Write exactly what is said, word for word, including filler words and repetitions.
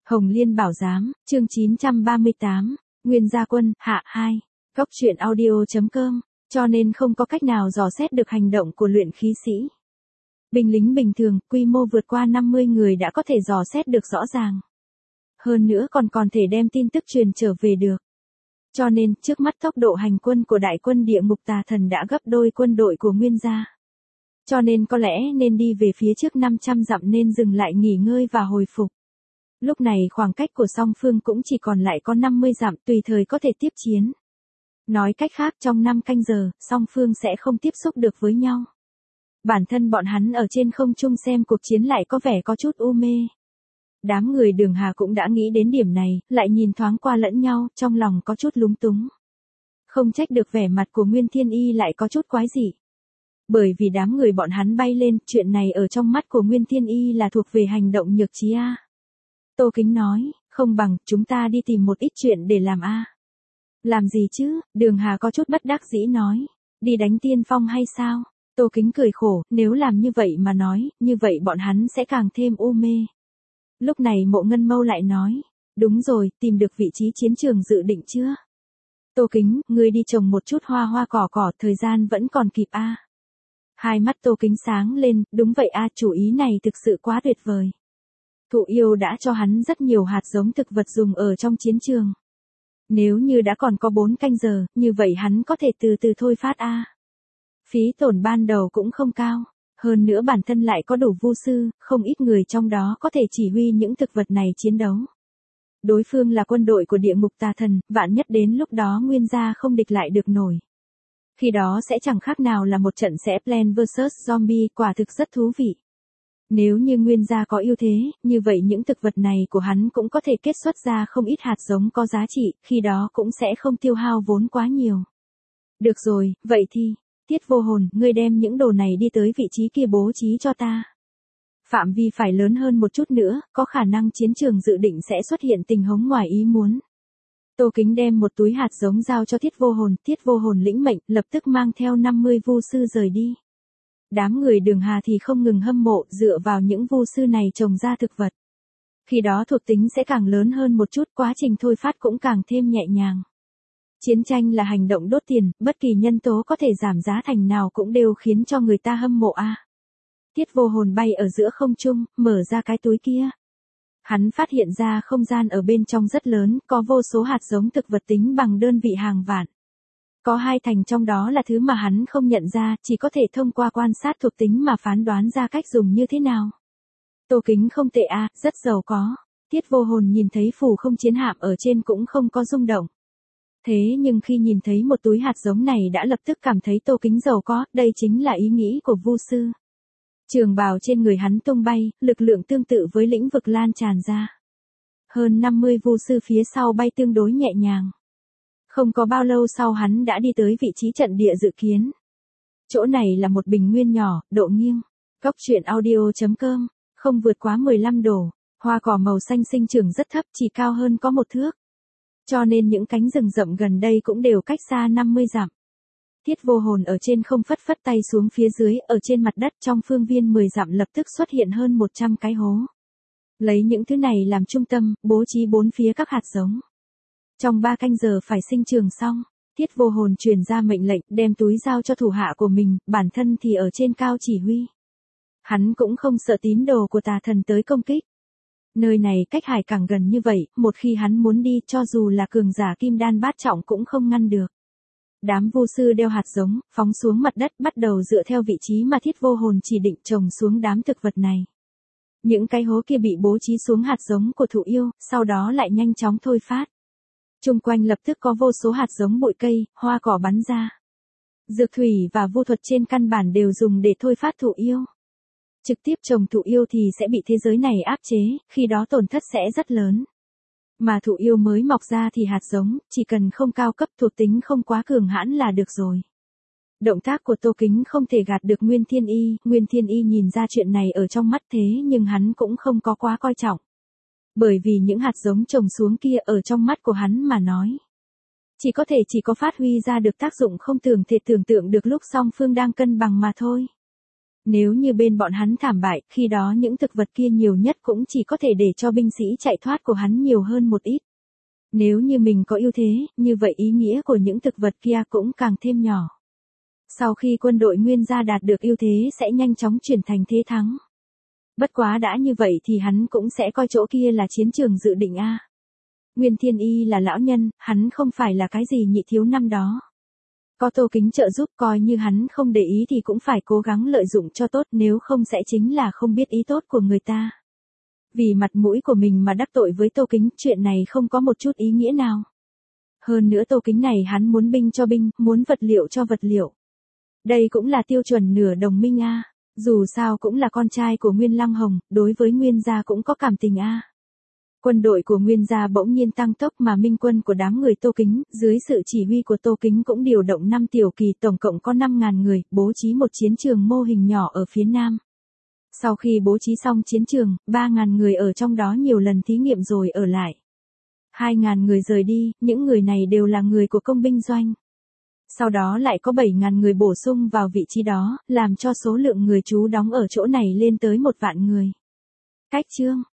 Hồng Liên Bảo Giám, chương chín trăm ba mươi tám, Nguyên Gia Quân, hạ hai, Góc truyện audio.com, cho nên không có cách nào dò xét được hành động của luyện khí sĩ. Binh lính bình thường, quy mô vượt qua năm mươi người đã có thể dò xét được rõ ràng. Hơn nữa còn còn thể đem tin tức truyền trở về được. Cho nên, trước mắt tốc độ hành quân của đại quân địa ngục tà thần đã gấp đôi quân đội của Nguyên Gia. Cho nên có lẽ nên đi về phía trước năm trăm dặm nên dừng lại nghỉ ngơi và hồi phục. Lúc này khoảng cách của song phương cũng chỉ còn lại có năm mươi dặm, tùy thời có thể tiếp chiến. Nói cách khác trong năm canh giờ, song phương sẽ không tiếp xúc được với nhau. Bản thân bọn hắn ở trên không trung xem cuộc chiến lại có vẻ có chút u mê. Đám người Đường Hà cũng đã nghĩ đến điểm này, lại nhìn thoáng qua lẫn nhau, trong lòng có chút lúng túng. Không trách được vẻ mặt của Nguyên Thiên Y lại có chút quái dị. Bởi vì đám người bọn hắn bay lên, chuyện này ở trong mắt của Nguyên Thiên Y là thuộc về hành động nhược trí a. Tô Kính nói, không bằng, chúng ta đi tìm một ít chuyện để làm a. Làm gì chứ, Đường Hà có chút bất đắc dĩ nói, đi đánh tiên phong hay sao? Tô Kính cười khổ, nếu làm như vậy mà nói, như vậy bọn hắn sẽ càng thêm u mê. Lúc này Mộ Ngân Mâu lại nói, đúng rồi, tìm được vị trí chiến trường dự định chưa? Tô Kính, ngươi đi trồng một chút hoa hoa cỏ cỏ, thời gian vẫn còn kịp a. Hai mắt Tô Kính sáng lên, đúng vậy a, chủ ý này thực sự quá tuyệt vời. Thụ yêu đã cho hắn rất nhiều hạt giống thực vật dùng ở trong chiến trường. Nếu như đã còn có bốn canh giờ, như vậy hắn có thể từ từ thôi phát a. Phí tổn ban đầu cũng không cao, hơn nữa bản thân lại có đủ vu sư, không ít người trong đó có thể chỉ huy những thực vật này chiến đấu. Đối phương là quân đội của địa ngục tà thần, vạn nhất đến lúc đó Nguyên Gia không địch lại được nổi. Khi đó sẽ chẳng khác nào là một trận sẽ Plant versus Zombie, quả thực rất thú vị. Nếu như Nguyên Gia có ưu thế, như vậy những thực vật này của hắn cũng có thể kết xuất ra không ít hạt giống có giá trị, khi đó cũng sẽ không tiêu hao vốn quá nhiều. Được rồi, vậy thì, Tiết Vô Hồn, ngươi đem những đồ này đi tới vị trí kia bố trí cho ta. Phạm vi phải lớn hơn một chút nữa, có khả năng chiến trường dự định sẽ xuất hiện tình huống ngoài ý muốn. Tô Kính đem một túi hạt giống giao cho Tiết Vô Hồn, Tiết Vô Hồn lĩnh mệnh, lập tức mang theo năm mươi vu sư rời đi. Đám người Đường Hà thì không ngừng hâm mộ, dựa vào những vu sư này trồng ra thực vật. Khi đó thuộc tính sẽ càng lớn hơn một chút, quá trình thôi phát cũng càng thêm nhẹ nhàng. Chiến tranh là hành động đốt tiền, bất kỳ nhân tố có thể giảm giá thành nào cũng đều khiến cho người ta hâm mộ a. Tiết Vô Hồn bay ở giữa không trung, mở ra cái túi kia. Hắn phát hiện ra không gian ở bên trong rất lớn, có vô số hạt giống thực vật tính bằng đơn vị hàng vạn. Có hai thành trong đó là thứ mà hắn không nhận ra, chỉ có thể thông qua quan sát thuộc tính mà phán đoán ra cách dùng như thế nào. Tô Kính không tệ a, rất giàu có. Tiết Vô Hồn nhìn thấy phù không chiến hạm ở trên cũng không có rung động. Thế nhưng khi nhìn thấy một túi hạt giống này đã lập tức cảm thấy Tô Kính giàu có, đây chính là ý nghĩ của vu sư. Trường bào trên người hắn tung bay, lực lượng tương tự với lĩnh vực lan tràn ra. Hơn năm mươi vu sư phía sau bay tương đối nhẹ nhàng. Không có bao lâu sau hắn đã đi tới vị trí trận địa dự kiến. Chỗ này là một bình nguyên nhỏ, độ nghiêng. Góc truyện audio.com, không vượt quá mười lăm độ, hoa cỏ màu xanh sinh trưởng rất thấp, chỉ cao hơn có một thước. Cho nên những cánh rừng rậm gần đây cũng đều cách xa năm mươi dặm. Tiết Vô Hồn ở trên không phất phất tay xuống phía dưới, ở trên mặt đất trong phương viên mười dặm lập tức xuất hiện hơn một trăm cái hố. Lấy những thứ này làm trung tâm, bố trí bốn phía các hạt giống. Trong ba canh giờ phải sinh trường xong, Tiết Vô Hồn truyền ra mệnh lệnh, đem túi giao cho thủ hạ của mình, bản thân thì ở trên cao chỉ huy. Hắn cũng không sợ tín đồ của tà thần tới công kích. Nơi này cách hải cảng gần như vậy, một khi hắn muốn đi cho dù là cường giả kim đan bát trọng cũng không ngăn được. Đám vu sư đeo hạt giống, phóng xuống mặt đất bắt đầu dựa theo vị trí mà Thiết Vô Hồn chỉ định trồng xuống đám thực vật này. Những cái hố kia bị bố trí xuống hạt giống của thụ yêu, sau đó lại nhanh chóng thôi phát. Trung quanh lập tức có vô số hạt giống bụi cây, hoa cỏ bắn ra. Dược thủy và vu thuật trên căn bản đều dùng để thôi phát thụ yêu. Trực tiếp trồng thụ yêu thì sẽ bị thế giới này áp chế, khi đó tổn thất sẽ rất lớn. Mà thụ yêu mới mọc ra thì hạt giống, chỉ cần không cao cấp thuộc tính không quá cường hãn là được rồi. Động tác của Tô Kính không thể gạt được Nguyên Thiên Y, Nguyên Thiên Y nhìn ra chuyện này ở trong mắt thế nhưng hắn cũng không có quá coi trọng. Bởi vì những hạt giống trồng xuống kia ở trong mắt của hắn mà nói. Chỉ có thể chỉ có phát huy ra được tác dụng không tưởng thể tưởng tượng được lúc song phương đang cân bằng mà thôi. Nếu như bên bọn hắn thảm bại, khi đó những thực vật kia nhiều nhất cũng chỉ có thể để cho binh sĩ chạy thoát của hắn nhiều hơn một ít. Nếu như mình có ưu thế, như vậy ý nghĩa của những thực vật kia cũng càng thêm nhỏ. Sau khi quân đội Nguyên gia đạt được ưu thế sẽ nhanh chóng chuyển thành thế thắng. Bất quá đã như vậy thì hắn cũng sẽ coi chỗ kia là chiến trường dự định a. Nguyên Thiên Y là lão nhân, hắn không phải là cái gì nhị thiếu năm đó. Có Tô Kính trợ giúp, coi như hắn không để ý thì cũng phải cố gắng lợi dụng cho tốt, nếu không sẽ chính là không biết ý tốt của người ta. Vì mặt mũi của mình mà đắc tội với Tô Kính, chuyện này không có một chút ý nghĩa nào. Hơn nữa Tô Kính này hắn muốn binh cho binh, muốn vật liệu cho vật liệu. Đây cũng là tiêu chuẩn nửa đồng minh a. Dù sao cũng là con trai của Nguyên Lăng Hồng, đối với Nguyên gia cũng có cảm tình a. Quân đội của Nguyên gia bỗng nhiên tăng tốc mà minh quân của đám người Tô Kính, dưới sự chỉ huy của Tô Kính cũng điều động năm tiểu kỳ, tổng cộng có năm ngàn người, bố trí một chiến trường mô hình nhỏ ở phía nam. Sau khi bố trí xong chiến trường, ba ngàn người ở trong đó nhiều lần thí nghiệm rồi ở lại. hai ngàn người rời đi, những người này đều là người của công binh doanh. Sau đó lại có bảy ngàn người bổ sung vào vị trí đó, làm cho số lượng người trú đóng ở chỗ này lên tới một vạn người. Cách chương